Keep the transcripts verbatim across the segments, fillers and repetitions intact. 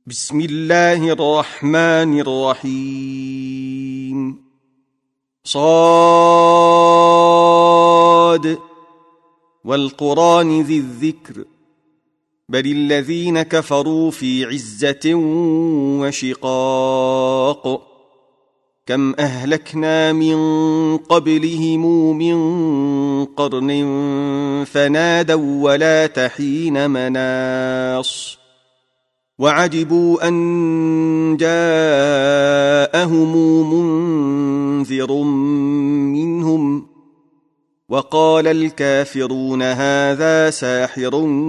بسم الله الرحمن الرحيم. صاد والقرآن ذي الذكر بل الذين كفروا في عزة وشقاق كم أهلكنا من قبلهم من قرن فنادوا ولا تحين مناص وعجبوا أن جاءهم منذر منهم وقال الكافرون هذا ساحر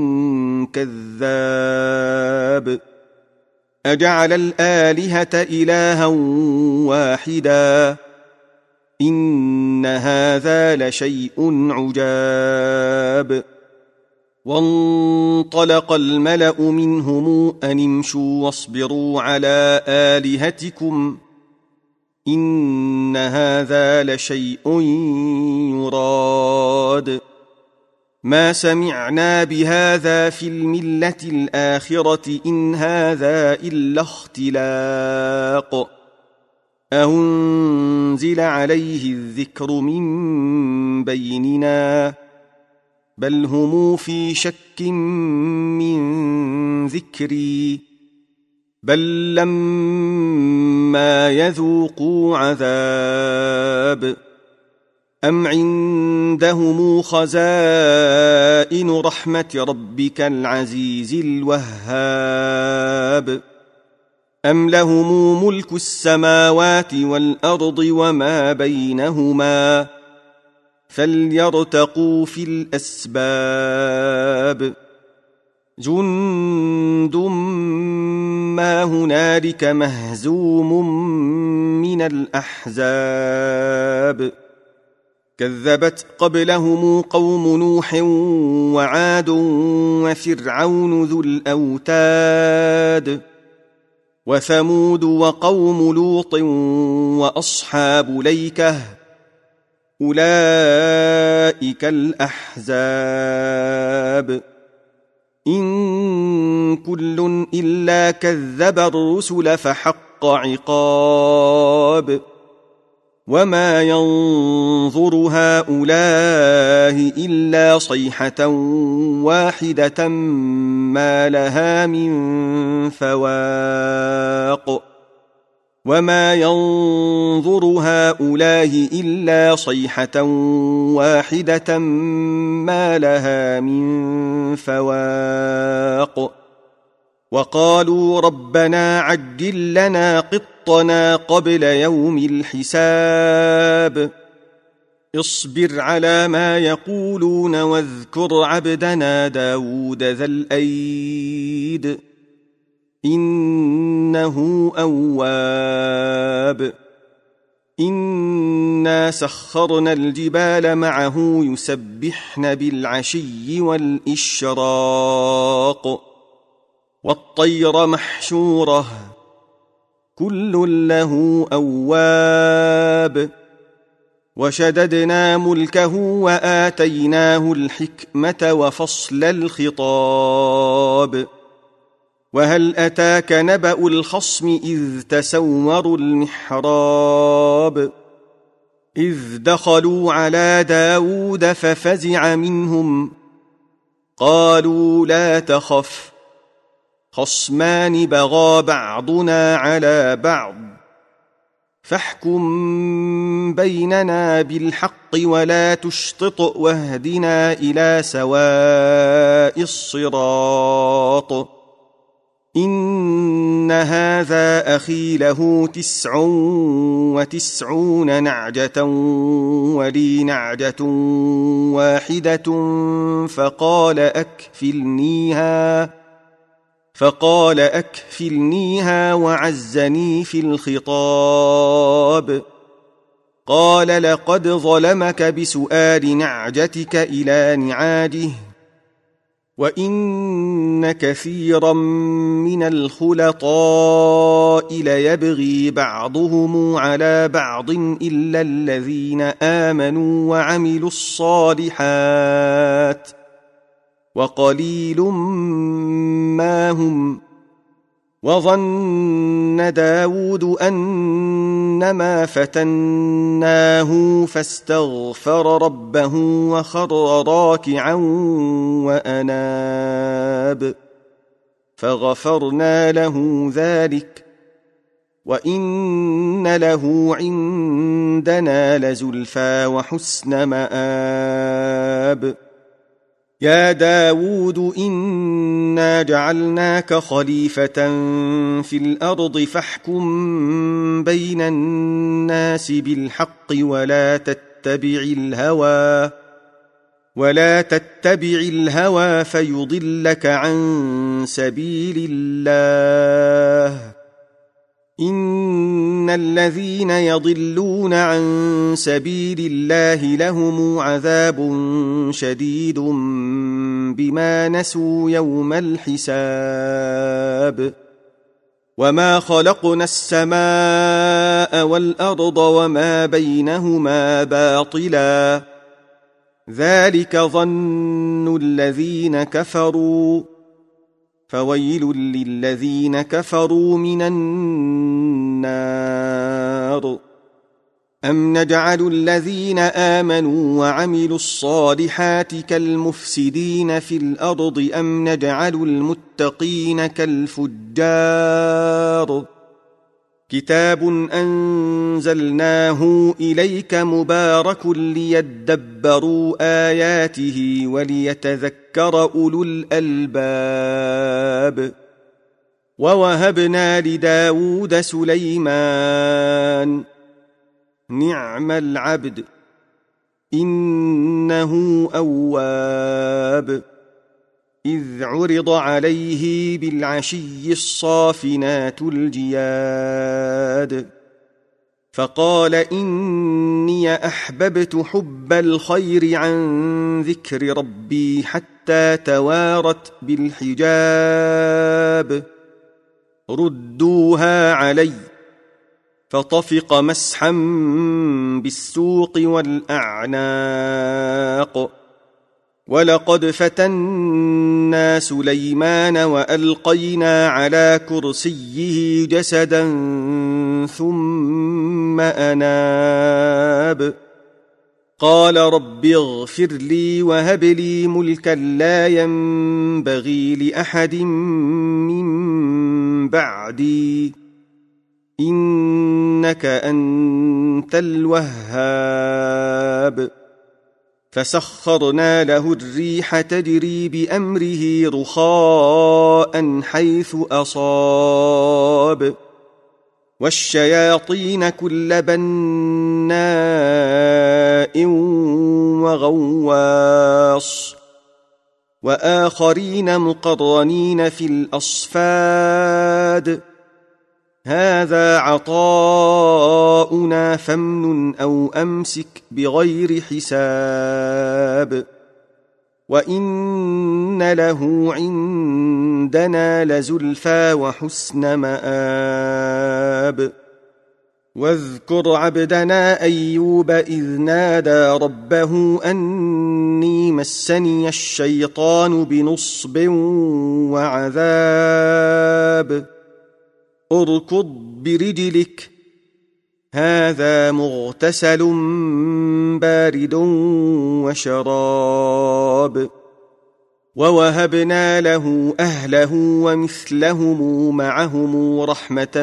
كذاب أجعل الآلهة إلها واحدا إن هذا لشيء عجاب. وانطلق الملأ منهم أن امشوا واصبروا على آلهتكم إن هذا لشيء يراد ما سمعنا بهذا في الملة الآخرة إن هذا إلا اختلاق أنزل عليه الذكر من بيننا بل هم في شك من ذكري بل لما يذوقوا عذاب أم عندهم خزائن رحمة ربك العزيز الوهاب أم لهم ملك السماوات والأرض وما بينهما فليرتقوا في الأسباب جند ما هنالك مهزوم من الأحزاب كذبت قبلهم قوم نوح وعاد وفرعون ذو الأوتاد وثمود وقوم لوط وأصحاب ليكة أولئك الأحزاب إن كل إلا كذب الرسل فحق عقاب وما ينظر هؤلاء إلا صيحة واحدة ما لها من فواق وما ينظر هؤلاء إلا صيحة واحدة ما لها من فواق وقالوا ربنا عجل لنا قطنا قبل يوم الحساب اصبر على ما يقولون واذكر عبدنا داود ذا الأيد إنه أواب إنا سخرنا الجبال معه يسبحن بالعشي والإشراق والطير محشورة كل له أواب وشددنا ملكه وآتيناه الحكمة وفصل الخطاب وهل أتاك نبأ الخصم إذ تسوروا المحراب إذ دخلوا على داود ففزع منهم قالوا لا تخف خصمان بغى بعضنا على بعض فاحكم بيننا بالحق ولا تشطط واهدنا إلى سواء الصراط إن هذا أخي له تسع وتسعون نعجة ولي نعجة واحدة فقال أكفلنيها فقال أكفلنيها وعزني في الخطاب قال لقد ظلمك بسؤال نعجتك إلى نعاجه وإن كثيرا من الخلطاء ليبغي بعضهم على بعض إلا الذين آمنوا وعملوا الصالحات وقليل ما هم وظن داود أنما فتناه فاستغفر ربه وخر راكعا وأناب فغفرنا له ذلك وإن له عندنا لزلفى وحسن مآب يا داود إنا جعلناك خليفة في الأرض فاحكم بين الناس بالحق ولا تتبع الهوى ولا تتبع الهوى فيضلك عن سبيل الله إن الذين يضلون عن سبيل الله لهم عذاب شديد بما نسوا يوم الحساب وما خلقنا السماء والأرض وما بينهما باطلا ذلك ظن الذين كفروا فويل للذين كفروا من النار أم نجعل الذين آمنوا وعملوا الصالحات كالمفسدين في الأرض أم نجعل المتقين كالفجار كتاب أنزلناه إليك مبارك ليدبروا آياته وليتذكر أولو الألباب ووهبنا لداود سليمان نعم العبد إنه أواب إذ عرض عليه بالعشي الصافنات الجياد فقال إني أحببت حب الخير عن ذكر ربي حتى توارت بالحجاب ردوها علي فطفق مسحا بالسوق والأعناق ولقد فتنا سليمان وألقينا على كرسيه جسدا ثم أناب قال رب اغفر لي وهب لي ملكا لا ينبغي لأحد من بعدي إنك أنت الوهاب فسخرنا له الريح تجري بأمره رخاء حيث أصاب والشياطين كل بناء وغواص وآخرين مقرنين في الأصفاد هذا عطاؤنا فامنن أو أمسك بغير حساب وإن له عندنا لزلفى وحسن مآب واذكر عبدنا أيوب إذ نادى ربه أني مسني الشيطان بنصب وعذاب اركض برجلك هذا مغتسل بارد وشراب ووهبنا له أهله ومثلهم معهم رحمة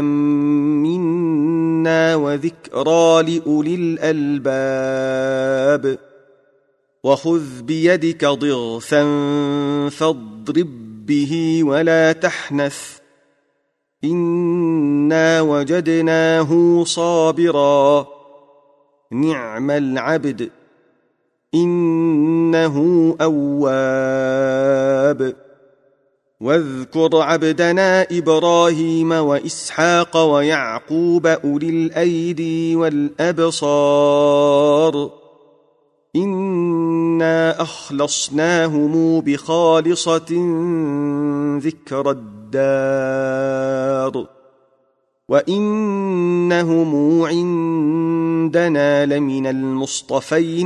منا وذكرى لأولي الألباب وخذ بيدك ضغثا فاضرب به ولا تحنث إنا وجدناه صابرا نعم العبد إنه أواب واذكر عبدنا إبراهيم وإسحاق ويعقوب أولي الأيدي والأبصار إنا أخلصناهم بخالصة ذكر الدار وإنهم عندنا لمن المصطفين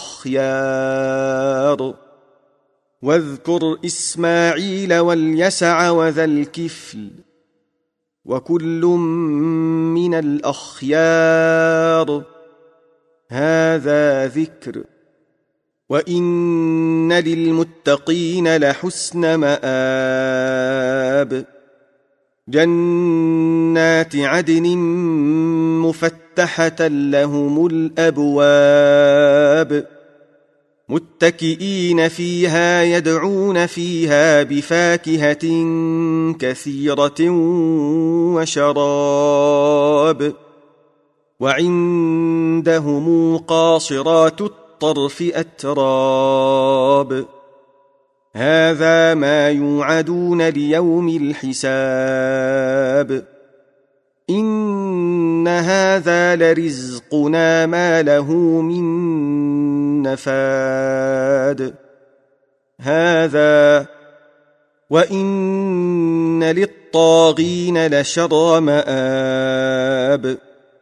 الأخيار واذكر إسماعيل واليسع وذا الكفل وكل من الأخيار. هذا ذكر. وإن للمتقين لحسن مآب. جنات عدن مفتحة لهم الأبواب، متكئين فيها يدعون فيها بفاكهة كثيرة وشراب. وعندهم قاصرات الطرف أتراب. هذا ما يوعدون ليوم الحساب. إن هذا لرزقنا ما له من نفاد. هذا وإن للطاغين لشر مآب.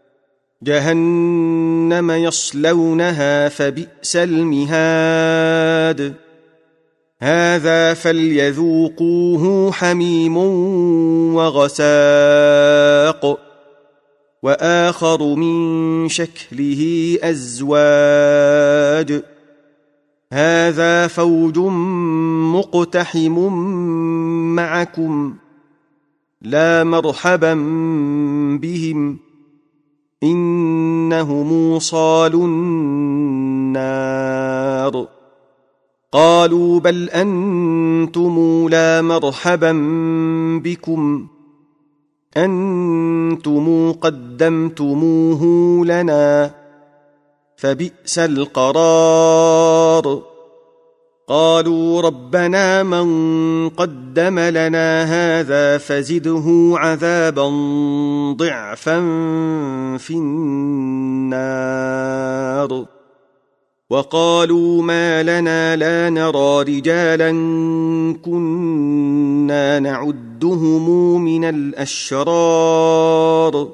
جهنم يصلونها فبئس المهاد. هذا فليذوقوه حميم وغساق. وآخر من شكله أزواج. هذا فوج مقتحم معكم لا مرحبا بهم إنهم صالوا النار. قالوا بل أنتم لا مرحبا بكم أنتم قدمتموه لنا فبئس القرار. قالوا ربنا من قدم لنا هذا فزده عذابا ضعفا في النار. وقالوا ما لنا لا نرى رجالا كنا نعدهم من الأشرار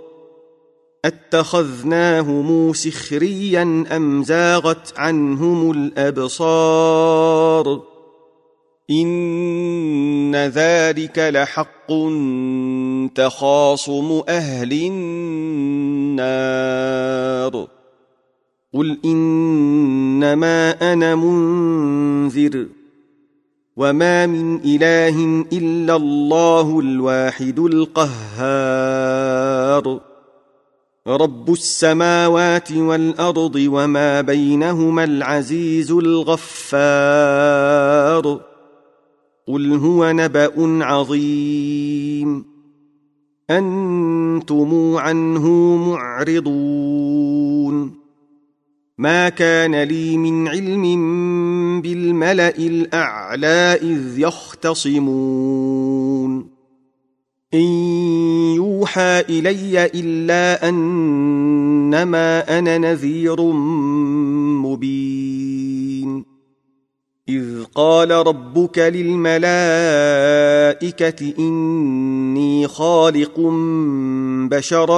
اتخذناهم سخريا أم زاغت عنهم الأبصار. إن ذلك لحق تخاصم أهل النار. قل إنما أنا منذر وما من إله إلا الله الواحد القهار. رب السماوات والأرض وما بينهما العزيز الغفار. قل هو نبأ عظيم أنتم عنه معرضون. ما كان لي من علم بالملأ الأعلى إذ يختصمون. إن يوحى إلي إلا أنما أنا نذير مبين. إذ قال ربك للملائكة إني خالق بشرا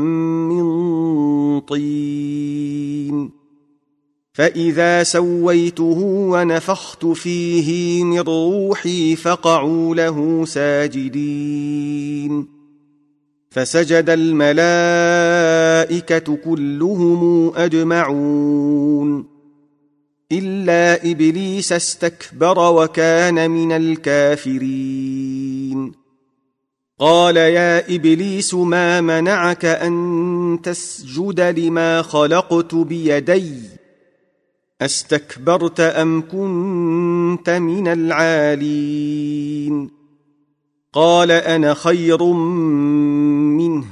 من طين فإذا سويته ونفخت فيه من روحي فقعوا له ساجدين. فسجد الملائكة كلهم أجمعون إلا إبليس استكبر وكان من الكافرين. قال يا إبليس ما منعك أن تسجد لما خلقت بيدي أستكبرت أم كنت من العالين؟ قال أنا خير منه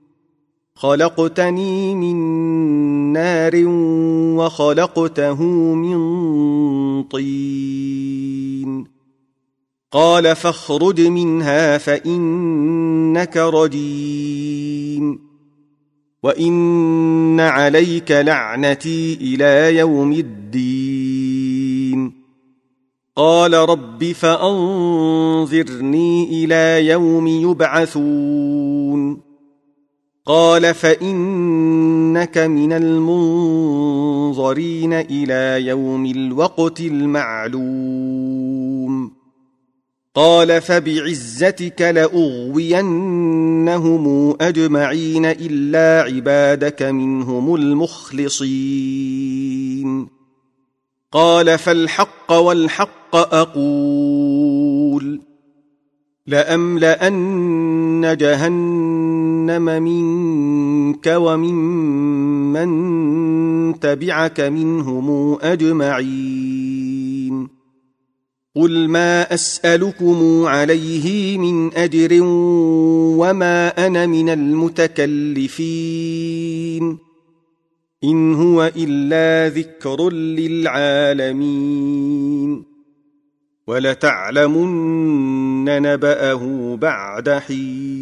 خلقتني من نار وخلقته من طين. قال فاخرج منها فإنك رجيم وإن عليك لعنتي إلى يوم الدين. قال رب فأنظرني إلى يوم يبعثون. قال فإنك من المنظرين إلى يوم الوقت المعلوم. قال فبعزتك لأغوينهم أجمعين إلا عبادك منهم المخلصين قال فالحق والحق أقول لأملأن جهنم منك وممن تبعك منهم أجمعين قل ما أسألكم عليه من أجر وما أنا من المتكلفين إن هو إلا ذكر للعالمين ولتعلمن نبأه بعد حين